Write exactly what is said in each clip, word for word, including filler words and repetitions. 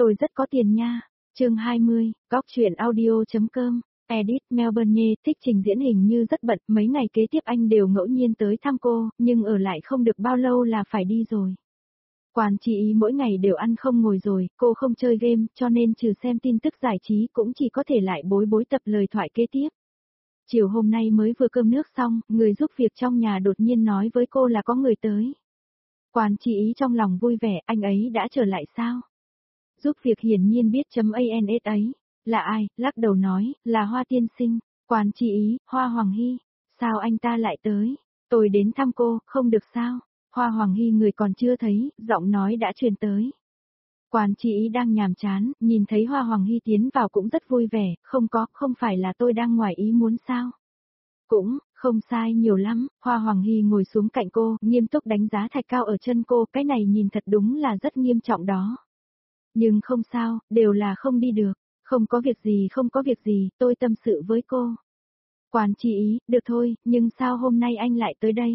tôi rất có tiền nha. Chương hai mươi, góc truyện audio.com, edit Melbourne, thích trình diễn hình như rất bận, mấy ngày kế tiếp anh đều ngẫu nhiên tới thăm cô, nhưng ở lại không được bao lâu là phải đi rồi. Quản trị ý mỗi ngày đều ăn không ngồi rồi, cô không chơi game, cho nên trừ xem tin tức giải trí cũng chỉ có thể lại bối bối tập lời thoại kế tiếp. Chiều hôm nay mới vừa cơm nước xong, người giúp việc trong nhà đột nhiên nói với cô là có người tới. Quản trị ý trong lòng vui vẻ, anh ấy đã trở lại sao? Giúp việc hiển nhiên biết chấm ans ấy. Là ai? Lắc đầu nói, là Hoa tiên sinh. Quản trị ý, Hoa Hoàng Hy. Sao anh ta lại tới? Tôi đến thăm cô, không được sao? Hoa Hoàng Hy người còn chưa thấy, giọng nói đã truyền tới. Quản trị ý đang nhàm chán, nhìn thấy Hoa Hoàng Hy tiến vào cũng rất vui vẻ, không có, không phải là tôi đang ngoài ý muốn sao? Cũng, không sai nhiều lắm, Hoa Hoàng Hy ngồi xuống cạnh cô, nghiêm túc đánh giá thạch cao ở chân cô, cái này nhìn thật đúng là rất nghiêm trọng đó. Nhưng không sao, đều là không đi được, không có việc gì không có việc gì, tôi tâm sự với cô. Quản trị ý, được thôi, nhưng sao hôm nay anh lại tới đây?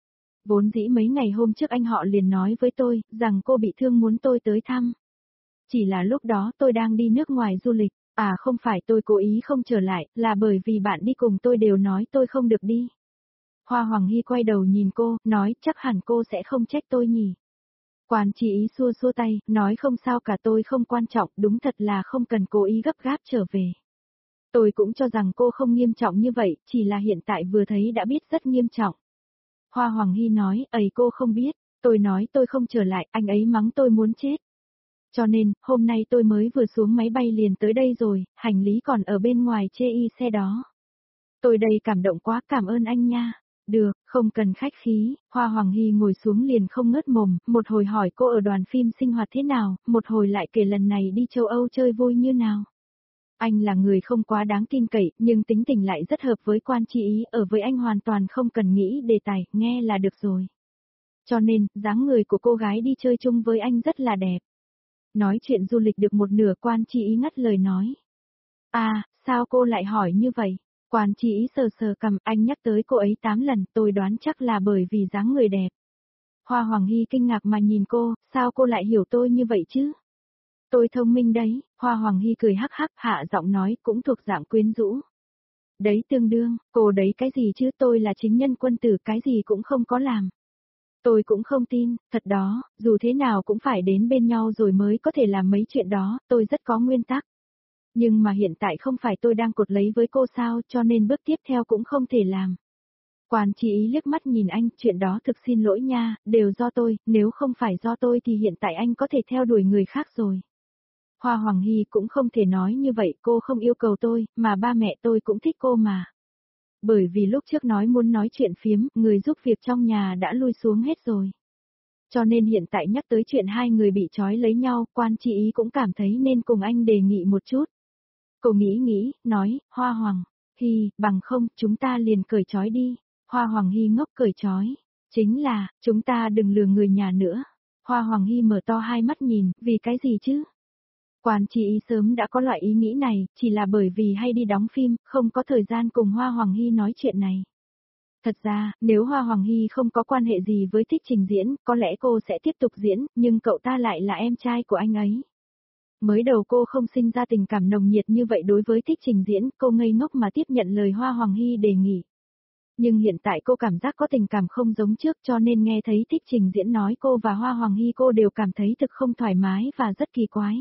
Vốn dĩ mấy ngày hôm trước anh họ liền nói với tôi, rằng cô bị thương muốn tôi tới thăm. Chỉ là lúc đó tôi đang đi nước ngoài du lịch, à không phải tôi cố ý không trở lại, là bởi vì bạn đi cùng tôi đều nói tôi không được đi. Hoa Hoàng Hy quay đầu nhìn cô, nói chắc hẳn cô sẽ không trách tôi nhỉ. Quản trị ý xua xua tay, nói không sao cả, tôi không quan trọng, đúng thật là không cần cố ý gấp gáp trở về. Tôi cũng cho rằng cô không nghiêm trọng như vậy, chỉ là hiện tại vừa thấy đã biết rất nghiêm trọng. Hoa Hoàng Hy nói, ấy cô không biết, tôi nói tôi không trở lại, anh ấy mắng tôi muốn chết. Cho nên, hôm nay tôi mới vừa xuống máy bay liền tới đây rồi, hành lý còn ở bên ngoài chê y xe đó. Tôi đây cảm động quá, cảm ơn anh nha. Được, không cần khách khí, Hoa Hoàng Hy ngồi xuống liền không ngớt mồm, một hồi hỏi cô ở đoàn phim sinh hoạt thế nào, một hồi lại kể lần này đi châu Âu chơi vui như nào. Anh là người không quá đáng tin cậy, nhưng tính tình lại rất hợp với quan trị ý, ở với anh hoàn toàn không cần nghĩ đề tài, nghe là được rồi. Cho nên, dáng người của cô gái đi chơi chung với anh rất là đẹp. Nói chuyện du lịch được một nửa, quan trị ý ngắt lời nói. À, sao cô lại hỏi như vậy? Quản trị ý sờ sờ cằm, anh nhắc tới cô ấy tám lần, tôi đoán chắc là bởi vì dáng người đẹp. Hoa Hoàng Hy kinh ngạc mà nhìn cô, sao cô lại hiểu tôi như vậy chứ? Tôi thông minh đấy, Hoa Hoàng Hy cười hắc hắc, hạ giọng nói, cũng thuộc dạng quyến rũ. Đấy tương đương, cô đấy cái gì chứ, tôi là chính nhân quân tử, cái gì cũng không có làm. Tôi cũng không tin, thật đó, dù thế nào cũng phải đến bên nhau rồi mới có thể làm mấy chuyện đó, tôi rất có nguyên tắc. Nhưng mà hiện tại không phải tôi đang cột lấy với cô sao, cho nên bước tiếp theo cũng không thể làm. Quản trị ý liếc mắt nhìn anh, chuyện đó thực xin lỗi nha, đều do tôi, nếu không phải do tôi thì hiện tại anh có thể theo đuổi người khác rồi. Hoa Hoàng Hy cũng không thể nói như vậy, cô không yêu cầu tôi, mà ba mẹ tôi cũng thích cô mà. Bởi vì lúc trước nói muốn nói chuyện phiếm, người giúp việc trong nhà đã lui xuống hết rồi. Cho nên hiện tại nhắc tới chuyện hai người bị trói lấy nhau, quan trị ý cũng cảm thấy nên cùng anh đề nghị một chút. Cô nghĩ nghĩ, nói, Hoa Hoàng Hy, bằng không, chúng ta liền cởi trói đi. Hoa Hoàng Hy ngốc cởi trói. Chính là, chúng ta đừng lừa người nhà nữa. Hoa Hoàng Hy mở to hai mắt nhìn, vì cái gì chứ? Quản trị ý sớm đã có loại ý nghĩ này, chỉ là bởi vì hay đi đóng phim, không có thời gian cùng Hoa Hoàng Hy nói chuyện này. Thật ra, nếu Hoa Hoàng Hy không có quan hệ gì với Thích Trình Diễn, có lẽ cô sẽ tiếp tục diễn, nhưng cậu ta lại là em trai của anh ấy. Mới đầu cô không sinh ra tình cảm nồng nhiệt như vậy đối với Thích Trình Diễn, cô ngây ngốc mà tiếp nhận lời Hoa Hoàng Hy đề nghị. Nhưng hiện tại cô cảm giác có tình cảm không giống trước, cho nên nghe thấy Thích Trình Diễn nói cô và Hoa Hoàng Hy cô đều cảm thấy thực không thoải mái và rất kỳ quái.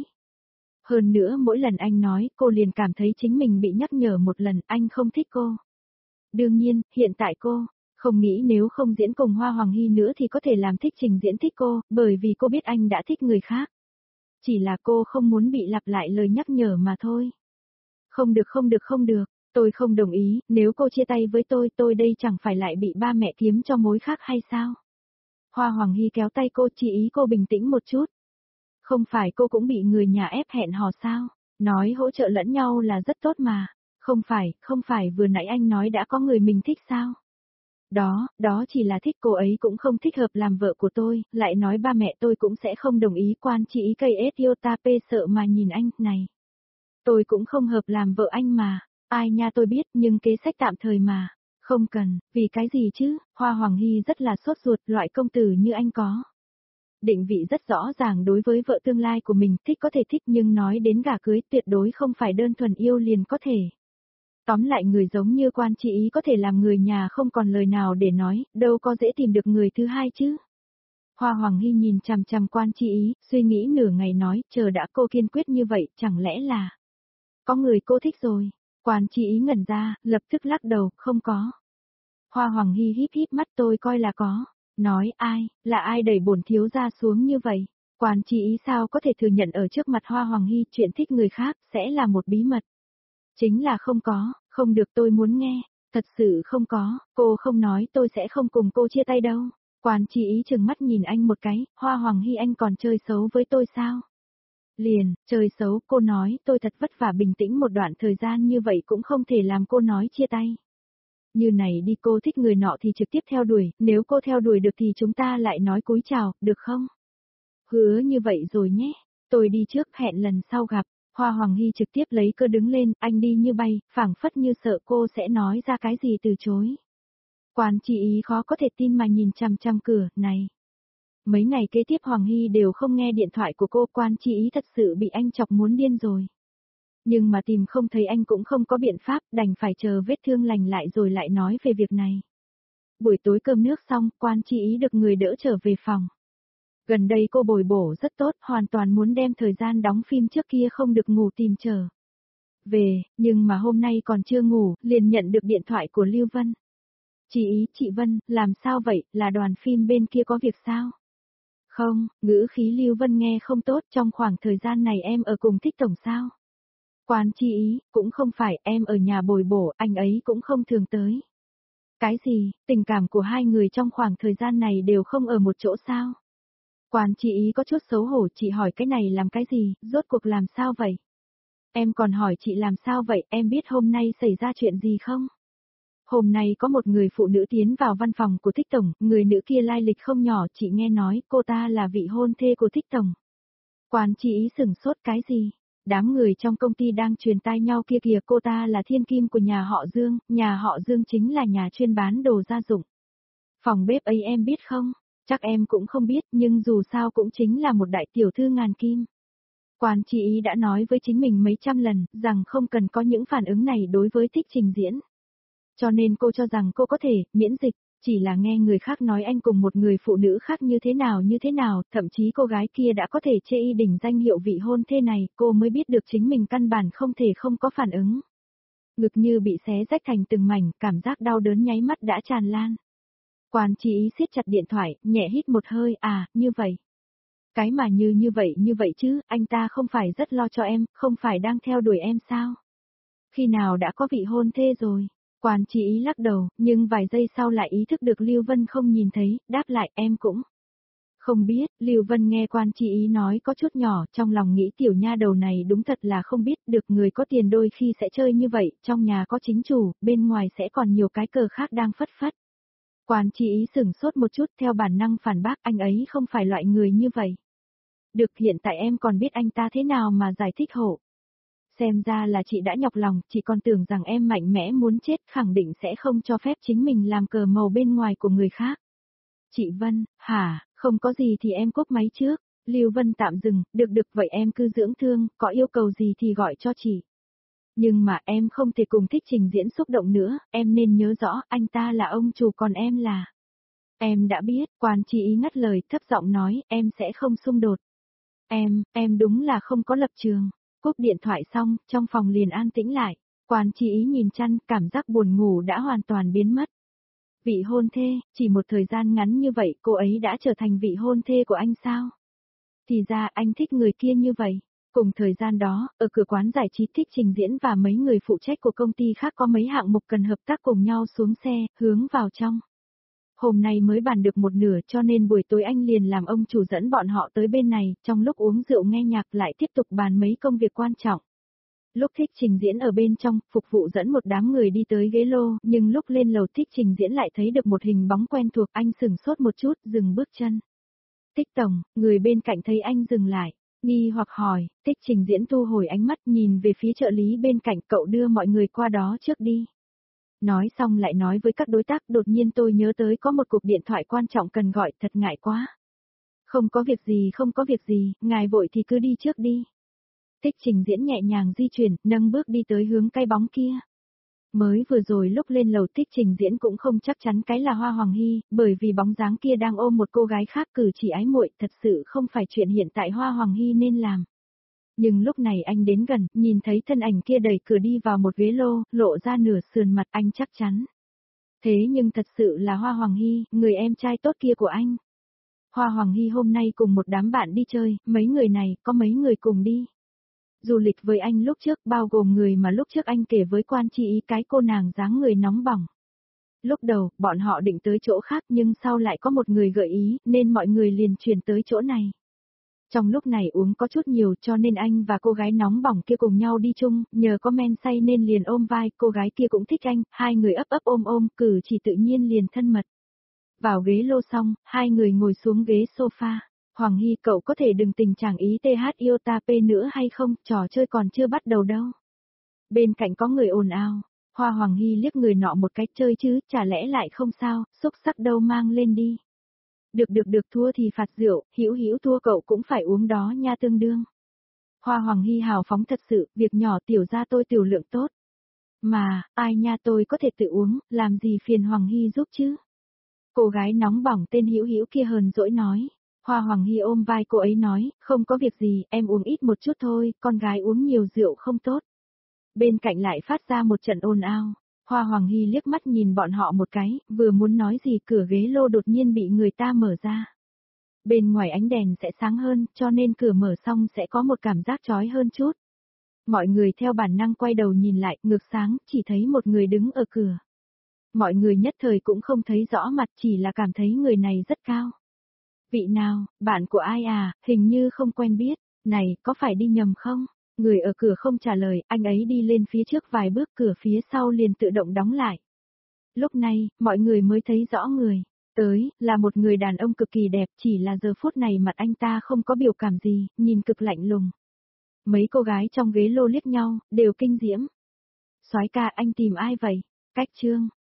Hơn nữa mỗi lần anh nói, cô liền cảm thấy chính mình bị nhắc nhở một lần, anh không thích cô. Đương nhiên, hiện tại cô không nghĩ nếu không diễn cùng Hoa Hoàng Hy nữa thì có thể làm Thích Trình Diễn thích cô, bởi vì cô biết anh đã thích người khác. Chỉ là cô không muốn bị lặp lại lời nhắc nhở mà thôi. Không được không được không được, tôi không đồng ý, nếu cô chia tay với tôi, tôi đây chẳng phải lại bị ba mẹ kiếm cho mối khác hay sao? Hoa Hoàng Hy kéo tay cô, chỉ ý cô bình tĩnh một chút. Không phải cô cũng bị người nhà ép hẹn hò sao? Nói hỗ trợ lẫn nhau là rất tốt mà. Không phải, không phải vừa nãy anh nói đã có người mình thích sao? Đó, đó chỉ là thích cô ấy cũng không thích hợp làm vợ của tôi, lại nói ba mẹ tôi cũng sẽ không đồng ý. Quan trị ý cây ết iota p sợ mà nhìn anh, này. Tôi cũng không hợp làm vợ anh mà, ai nha tôi biết nhưng kế sách tạm thời mà. Không cần, vì cái gì chứ, Hoa Hoàng Hy rất là sốt ruột, loại công tử như anh có. Định vị rất rõ ràng đối với vợ tương lai của mình, thích có thể thích nhưng nói đến gả cưới tuyệt đối không phải đơn thuần yêu liền có thể. Tóm lại người giống như Quan Chi Ý có thể làm người nhà không còn lời nào để nói, đâu có dễ tìm được người thứ hai chứ. Hoa Hoàng Hy nhìn chằm chằm Quan Chi Ý, suy nghĩ nửa ngày nói, chờ đã cô kiên quyết như vậy, chẳng lẽ là có người cô thích rồi. Quan Chi Ý ngẩn ra, lập tức lắc đầu, không có. Hoa Hoàng Hy híp híp mắt, tôi coi là có. Nói ai, là ai đẩy bổn thiếu gia xuống như vậy? Quan Chi Ý sao có thể thừa nhận ở trước mặt Hoa Hoàng Hy chuyện thích người khác sẽ là một bí mật. Chính là không có, không được, tôi muốn nghe. Thật sự không có, cô không nói tôi sẽ không cùng cô chia tay đâu. Quan Chi Ý trừng mắt nhìn anh một cái, Hoa Hoàng Hy anh còn chơi xấu với tôi sao? Liền, chơi xấu, cô nói tôi thật vất vả bình tĩnh một đoạn thời gian như vậy cũng không thể làm cô nói chia tay. Như này đi, cô thích người nọ thì trực tiếp theo đuổi, nếu cô theo đuổi được thì chúng ta lại nói cúi chào, được không? Hứa như vậy rồi nhé, tôi đi trước, hẹn lần sau gặp. Hoa Hoàng Hy trực tiếp lấy cơ đứng lên, anh đi như bay, phảng phất như sợ cô sẽ nói ra cái gì từ chối. Quan Chi Ý khó có thể tin mà nhìn chằm chằm cửa, này. Mấy ngày kế tiếp Hoàng Hy đều không nghe điện thoại của cô, Quan Chi Ý thật sự bị anh chọc muốn điên rồi. Nhưng mà tìm không thấy anh cũng không có biện pháp, đành phải chờ vết thương lành lại rồi lại nói về việc này. Buổi tối cơm nước xong, Quan Chi Ý được người đỡ trở về phòng. Gần đây cô bồi bổ rất tốt, hoàn toàn muốn đem thời gian đóng phim trước kia không được ngủ tìm trở về, nhưng mà hôm nay còn chưa ngủ, liền nhận được điện thoại của Lưu Vân. Chị Ý, chị Vân, làm sao vậy, là đoàn phim bên kia có việc sao? Không, ngữ khí Lưu Vân nghe không tốt, trong khoảng thời gian này em ở cùng Thích Tổng sao? Quan Chi Ý, cũng không phải, em ở nhà bồi bổ, anh ấy cũng không thường tới. Cái gì, tình cảm của hai người trong khoảng thời gian này đều không ở một chỗ sao? Quan Chi Ý có chút xấu hổ, chị hỏi cái này làm cái gì, rốt cuộc làm sao vậy? Em còn hỏi chị làm sao vậy, em biết hôm nay xảy ra chuyện gì không? Hôm nay có một người phụ nữ tiến vào văn phòng của Thích Tổng, người nữ kia lai lịch không nhỏ, chị nghe nói cô ta là vị hôn thê của Thích Tổng. Quan Chi Ý sửng sốt, cái gì? Đám người trong công ty đang truyền tai nhau kia kìa, cô ta là thiên kim của nhà họ Dương, nhà họ Dương chính là nhà chuyên bán đồ gia dụng. Phòng bếp ấy em biết không? Chắc em cũng không biết, nhưng dù sao cũng chính là một đại tiểu thư ngàn kim. Quan Chi Ý đã nói với chính mình mấy trăm lần, rằng không cần có những phản ứng này đối với Thích Trình Diễn. Cho nên cô cho rằng cô có thể, miễn dịch, chỉ là nghe người khác nói anh cùng một người phụ nữ khác như thế nào như thế nào, thậm chí cô gái kia đã có thể chê y đỉnh danh hiệu vị hôn thê này, cô mới biết được chính mình căn bản không thể không có phản ứng. Ngực như bị xé rách thành từng mảnh, cảm giác đau đớn nháy mắt đã tràn lan. Quan Chi Ý siết chặt điện thoại, nhẹ hít một hơi, à, như vậy. Cái mà như như vậy như vậy chứ, anh ta không phải rất lo cho em, không phải đang theo đuổi em sao? Khi nào đã có vị hôn thê rồi? Quan Chi Ý lắc đầu, nhưng vài giây sau lại ý thức được Lưu Vân không nhìn thấy, đáp lại, em cũng không biết. Lưu Vân nghe Quan Chi Ý nói có chút nhỏ, trong lòng nghĩ tiểu nha đầu này đúng thật là không biết được, người có tiền đôi khi sẽ chơi như vậy, trong nhà có chính chủ, bên ngoài sẽ còn nhiều cái cờ khác đang phất phất. Quan Chi Ý sửng sốt một chút, theo bản năng phản bác, anh ấy không phải loại người như vậy. Được, hiện tại em còn biết anh ta thế nào mà giải thích hộ. Xem ra là chị đã nhọc lòng, chị còn tưởng rằng em mạnh mẽ muốn chết, khẳng định sẽ không cho phép chính mình làm cờ màu bên ngoài của người khác. Chị Vân, hả, không có gì thì em cúp máy trước. Lưu Vân tạm dừng, được được vậy em cứ dưỡng thương, có yêu cầu gì thì gọi cho chị. Nhưng mà em không thể cùng Thích Trình Diễn xúc động nữa, em nên nhớ rõ, anh ta là ông chủ còn em là. Em đã biết, Quan Chi Ý ngắt lời, thấp giọng nói, em sẽ không xung đột. Em, em đúng là không có lập trường. Cúp điện thoại xong, trong phòng liền an tĩnh lại. Quan Chi Ý nhìn chăn, cảm giác buồn ngủ đã hoàn toàn biến mất. Vị hôn thê, chỉ một thời gian ngắn như vậy cô ấy đã trở thành vị hôn thê của anh sao? Thì ra anh thích người kia như vậy. Cùng thời gian đó, ở cửa quán giải trí Thích Trình Diễn và mấy người phụ trách của công ty khác có mấy hạng mục cần hợp tác cùng nhau xuống xe, hướng vào trong. Hôm nay mới bàn được một nửa cho nên buổi tối anh liền làm ông chủ dẫn bọn họ tới bên này, trong lúc uống rượu nghe nhạc lại tiếp tục bàn mấy công việc quan trọng. Lúc Thích Trình Diễn ở bên trong, phục vụ dẫn một đám người đi tới ghế lô, nhưng lúc lên lầu Thích Trình Diễn lại thấy được một hình bóng quen thuộc, anh sửng sốt một chút, dừng bước chân. Thích Tổng, người bên cạnh thấy anh dừng lại, nghi hoặc hỏi, Thích Trình Diễn thu hồi ánh mắt nhìn về phía trợ lý bên cạnh, cậu đưa mọi người qua đó trước đi. Nói xong lại nói với các đối tác, đột nhiên tôi nhớ tới có một cuộc điện thoại quan trọng cần gọi, thật ngại quá. Không có việc gì, không có việc gì, ngài vội thì cứ đi trước đi. Thích Trình Diễn nhẹ nhàng di chuyển, nâng bước đi tới hướng cái bóng kia. Mới vừa rồi lúc lên lầu Thích Trình Diễn cũng không chắc chắn cái là Hoa Hoàng Hy, bởi vì bóng dáng kia đang ôm một cô gái khác cử chỉ ái muội, thật sự không phải chuyện hiện tại Hoa Hoàng Hy nên làm. Nhưng lúc này anh đến gần, nhìn thấy thân ảnh kia đẩy cửa đi vào một ghế lô, lộ ra nửa sườn mặt anh chắc chắn. Thế nhưng thật sự là Hoa Hoàng Hy, người em trai tốt kia của anh. Hoa Hoàng Hy hôm nay cùng một đám bạn đi chơi, mấy người này, có mấy người cùng đi. Du lịch với anh lúc trước bao gồm người mà lúc trước anh kể với Quan Chi Ý cái cô nàng dáng người nóng bỏng. Lúc đầu, bọn họ định tới chỗ khác nhưng sau lại có một người gợi ý, nên mọi người liền chuyển tới chỗ này. Trong lúc này uống có chút nhiều cho nên anh và cô gái nóng bỏng kia cùng nhau đi chung, nhờ có men say nên liền ôm vai, cô gái kia cũng thích anh, hai người ấp ấp ôm ôm, cử chỉ tự nhiên liền thân mật. Vào ghế lô xong, hai người ngồi xuống ghế sofa. Hoàng Hy, cậu có thể đừng tình trạng ý TH Iota P nữa hay không, trò chơi còn chưa bắt đầu đâu. Bên cạnh có người ồn ào. Hoa Hoàng Hy liếc người nọ một cái, chơi chứ, chả lẽ lại không sao, xúc sắc đâu mang lên đi. Được được được, thua thì phạt rượu, hữu hữu thua cậu cũng phải uống đó nha, tương đương. Hoa Hoàng Hy hào phóng thật sự, việc nhỏ tiểu ra tôi tiểu lượng tốt. Mà, ai nha, tôi có thể tự uống, làm gì phiền Hoàng Hy giúp chứ. Cô gái nóng bỏng tên hữu hữu kia hờn dỗi nói. Hoa Hoàng Hy ôm vai cô ấy nói, không có việc gì, em uống ít một chút thôi, con gái uống nhiều rượu không tốt. Bên cạnh lại phát ra một trận ồn ào. Hoa Hoàng Hy liếc mắt nhìn bọn họ một cái, vừa muốn nói gì cửa ghế lô đột nhiên bị người ta mở ra. Bên ngoài ánh đèn sẽ sáng hơn, cho nên cửa mở xong sẽ có một cảm giác chói hơn chút. Mọi người theo bản năng quay đầu nhìn lại, ngược sáng, chỉ thấy một người đứng ở cửa. Mọi người nhất thời cũng không thấy rõ mặt, chỉ là cảm thấy người này rất cao. Vị nào, bạn của ai à, hình như không quen biết, này, có phải đi nhầm không? Người ở cửa không trả lời, anh ấy đi lên phía trước vài bước, cửa phía sau liền tự động đóng lại. Lúc này, mọi người mới thấy rõ người. Tới, là một người đàn ông cực kỳ đẹp, chỉ là giờ phút này mặt anh ta không có biểu cảm gì, nhìn cực lạnh lùng. Mấy cô gái trong ghế lô liếc nhau, đều kinh diễm. Soái ca, anh tìm ai vậy? Cách Trương,